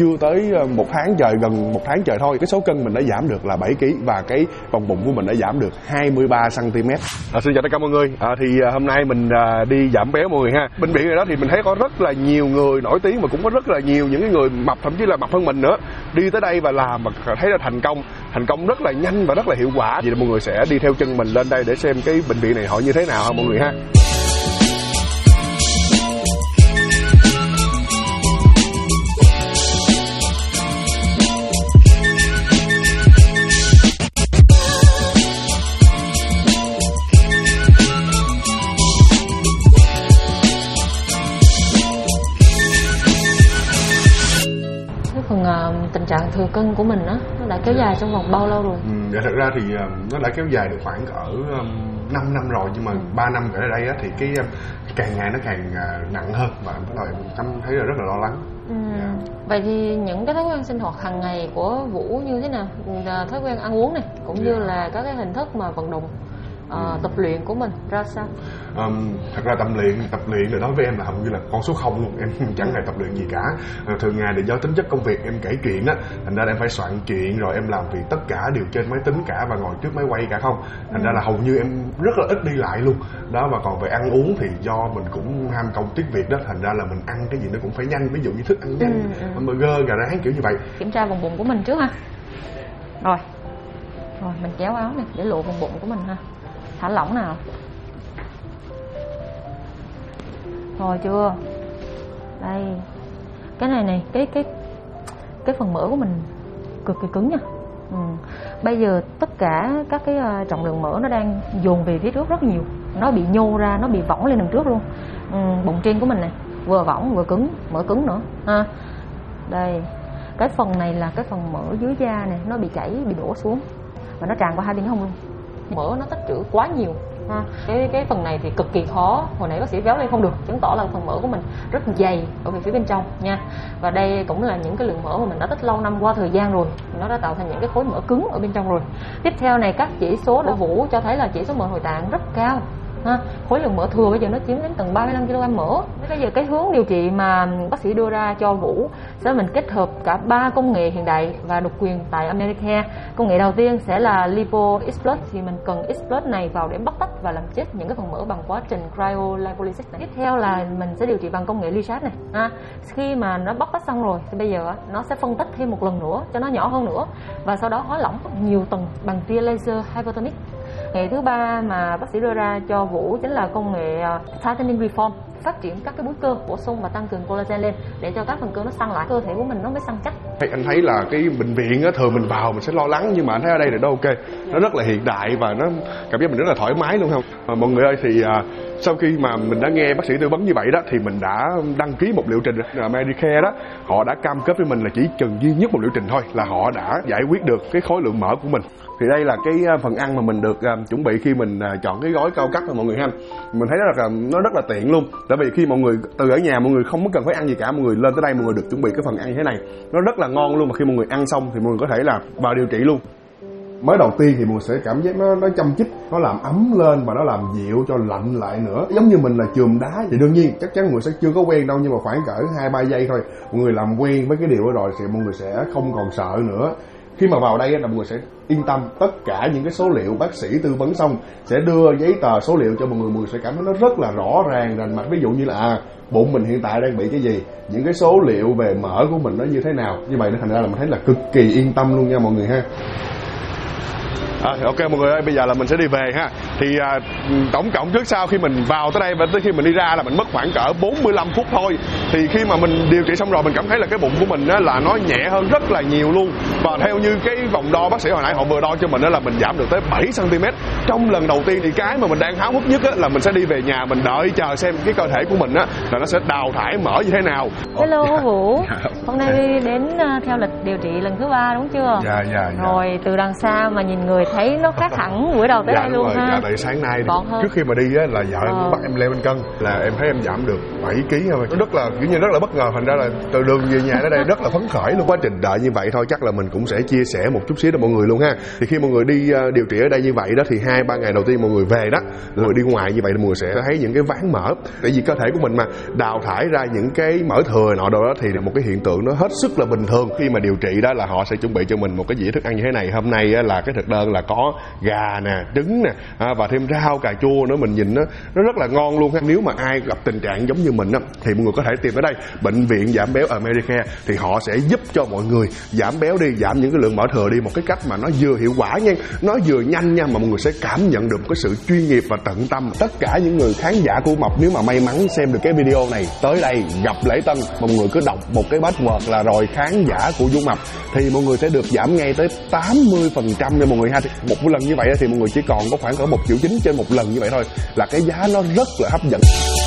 chưa tới 1 tháng trời, gần 1 tháng trời thôi, cái số cân mình đã giảm được là 7 kg và cái vòng bụng của mình đã giảm được 23 cm. Xin chào tất cả mọi người. Thì hôm nay mình đi giảm béo mọi người ha. Bệnh viện này đó thì mình thấy có rất là nhiều người nổi tiếng, mà cũng có rất là nhiều những cái người mập, thậm chí là mập hơn mình nữa, đi tới đây và làm mà thấy là thành công rất là nhanh và rất là hiệu quả. Vậy là mọi người sẽ đi theo chân mình lên đây để xem cái bệnh viện này họ như thế nào ha mọi người ha. Tình trạng thừa cân của mình nó đã kéo dài trong vòng bao lâu rồi? Dạ thật ra thì nó đã kéo dài được khoảng cỡ 5 năm rồi, nhưng mà 3 năm trở lại đây thì cái càng ngày nó càng nặng hơn và bắt đầu em thấy là rất là lo lắng. Dạ. Vậy thì những cái thói quen sinh hoạt hàng ngày của Vũ như thế nào? Thói quen ăn uống này cũng như là các cái hình thức mà vận động tập luyện của mình ra sao? Thật ra tập luyện là đối với em là hầu như là con số 0 luôn. Em chẳng hề tập luyện gì cả. Thường ngày thì do tính chất công việc em kể chuyện á, thành ra em phải soạn chuyện, rồi em làm việc tất cả đều trên máy tính cả và ngồi trước máy quay cả không. Thành ra là hầu như em rất là ít đi lại luôn đó. Và còn về ăn uống thì do mình cũng ham công tiếc việc đó, thành ra là mình ăn cái gì nó cũng phải nhanh, ví dụ như thức ăn nhanh, hamburger, gà rán kiểu như vậy. Kiểm tra vòng bụng của mình trước ha. Rồi mình kéo áo này để lộ vòng bụng của mình ha. Thả lỏng nào. Rồi chưa? Đây. Cái này cái phần mỡ của mình cực kỳ cứng nha. Bây giờ tất cả các cái trọng lượng mỡ nó đang dồn về phía trước rất nhiều. Nó bị nhô ra, nó bị võng lên đằng trước luôn. Bụng trên của mình này vừa võng vừa cứng, mỡ cứng nữa ha. Đây. Cái phần này là cái phần mỡ dưới da này, nó bị chảy, bị đổ xuống và nó tràn qua hai bên hông luôn. Mỡ nó tích trữ quá nhiều ha. Cái phần này thì cực kỳ khó. Hồi nãy bác sĩ véo lên không được, chứng tỏ là phần mỡ của mình rất dày ở phía bên trong nha. Và đây cũng là những cái lượng mỡ mà mình đã tích lâu năm qua thời gian rồi, nó đã tạo thành những cái khối mỡ cứng ở bên trong rồi. Tiếp theo này, các chỉ số của Vũ cho thấy là chỉ số mỡ nội tạng rất cao ha. Khối lượng mỡ thừa bây giờ nó chiếm đến tận 35 kg mỡ. Bây giờ cái hướng điều trị mà bác sĩ đưa ra cho Vũ sẽ mình kết hợp cả 3 công nghệ hiện đại và độc quyền tại Americare. Công nghệ đầu tiên sẽ là Lipo Explode, thì mình cần Explode này vào để bóc tách và làm chết những cái phần mỡ bằng quá trình cryolipolysis này. Tiếp theo là mình sẽ điều trị bằng công nghệ Lichat này ha. Khi mà nó bóc tách xong rồi thì bây giờ nó sẽ phân tách thêm một lần nữa cho nó nhỏ hơn nữa, và sau đó hóa lỏng nhiều tầng bằng tia laser hypertonic. Nghệ thứ ba mà bác sĩ đưa ra cho Vũ chính là công nghệ tightening reform, phát triển các cái múi cơ, bổ sung và tăng cường collagen lên để cho các phần cơ nó săn lại, cơ thể của mình nó mới săn chắc. Anh thấy là cái bệnh viện á, thường mình vào mình sẽ lo lắng, nhưng mà anh thấy ở đây là nó ok, nó rất là hiện đại và nó cảm giác mình rất là thoải mái luôn không. Mọi người ơi, thì sau khi mà mình đã nghe bác sĩ tư vấn như vậy đó thì mình đã đăng ký một liệu trình. Medicare đó, họ đã cam kết với mình là chỉ cần duy nhất một liệu trình thôi là họ đã giải quyết được cái khối lượng mỡ của mình. Thì đây là cái phần ăn mà mình được chuẩn bị khi mình chọn cái gói cao cấp của mọi người ha. Mình thấy nó rất là tiện luôn. Tại vì khi mọi người từ ở nhà mọi người không có cần phải ăn gì cả, mọi người lên tới đây mọi người được chuẩn bị cái phần ăn như thế này, nó rất là ngon luôn. Mà khi mọi người ăn xong thì mọi người có thể là vào điều trị luôn. Mới đầu tiên thì mọi người sẽ cảm giác nó chăm chích, nó làm ấm lên và nó làm dịu cho lạnh lại nữa. Giống như mình là chườm đá thì đương nhiên chắc chắn mọi người sẽ chưa có quen đâu, nhưng mà khoảng cỡ 2-3 giây thôi mọi người làm quen với cái điều đó rồi thì mọi người sẽ không còn sợ nữa. Khi mà vào đây là mọi người sẽ yên tâm, tất cả những cái số liệu bác sĩ tư vấn xong sẽ đưa giấy tờ số liệu cho mọi người sẽ cảm thấy nó rất là rõ ràng rành mạch. Ví dụ như là bụng mình hiện tại đang bị cái gì, những cái số liệu về mỡ của mình nó như thế nào. Như vậy nó thành ra là mình thấy là cực kỳ yên tâm luôn nha mọi người ha. Ok mọi người ơi, bây giờ là mình sẽ đi về ha. Thì tổng cộng trước sau khi mình vào tới đây và tới khi mình đi ra là mình mất khoảng cỡ 45 phút thôi. Thì khi mà mình điều trị xong rồi mình cảm thấy là cái bụng của mình á, là nó nhẹ hơn rất là nhiều luôn. Và theo như cái vòng đo bác sĩ hồi nãy họ vừa đo cho mình đó, là mình giảm được tới 7 cm trong lần đầu tiên. Thì cái mà mình đang háo hức nhất á, là mình sẽ đi về nhà mình đợi chờ xem cái cơ thể của mình á, là nó sẽ đào thải mỡ như thế nào. Hello Vũ, hôm nay đến theo lịch điều trị lần thứ 3 đúng chưa? Dạ. Rồi từ đằng xa mà nhìn người thấy nó khác hẳn bữa đầu tới đây luôn ha. Dạ, tại sáng nay hơn. trước khi mà đi á là vợ em bắt em leo lên cân là em thấy em giảm được 7 kg thôi. Nó rất là kiểu như rất là bất ngờ, thành ra là từ đường về nhà đến đây rất là phấn khởi luôn. Quá trình đợi như vậy thôi chắc là mình cũng sẽ chia sẻ một chút xíu cho mọi người luôn ha. Thì khi mọi người đi điều trị ở đây như vậy đó thì 2-3 ngày đầu tiên mọi người về đó, mọi người đi ngoài như vậy thì mọi người sẽ thấy những cái ván mỡ. Tại vì cơ thể của mình mà đào thải ra những cái mỡ thừa nọ đồ đó thì là một cái hiện tượng nó hết sức là bình thường. Khi mà điều trị đó là họ sẽ chuẩn bị cho mình một cái dĩa thức ăn như thế này. Hôm nay là cái thực đơn là có gà nè, trứng nè, và thêm rau cà chua nữa. Mình nhìn nó rất là ngon luôn ha. Nếu mà ai gặp tình trạng giống như mình á thì mọi người có thể tìm tới đây, bệnh viện giảm béo America, thì họ sẽ giúp cho mọi người giảm béo đi, giảm những cái lượng mỡ thừa đi một cái cách mà nó vừa hiệu quả nha, nó vừa nhanh nha, mà mọi người sẽ cảm nhận được cái sự chuyên nghiệp và tận tâm. Tất cả những người khán giả của Mập nếu mà may mắn xem được cái video này tới đây gặp Lễ Tân, mọi người cứ đọc một cái password là rồi khán giả của Vũ Mập thì mọi người sẽ được giảm ngay tới 80% nha mọi người ha. Một lần như vậy thì mọi người chỉ còn có khoảng cỡ 1,9 triệu trên một lần như vậy thôi, là cái giá nó rất là hấp dẫn.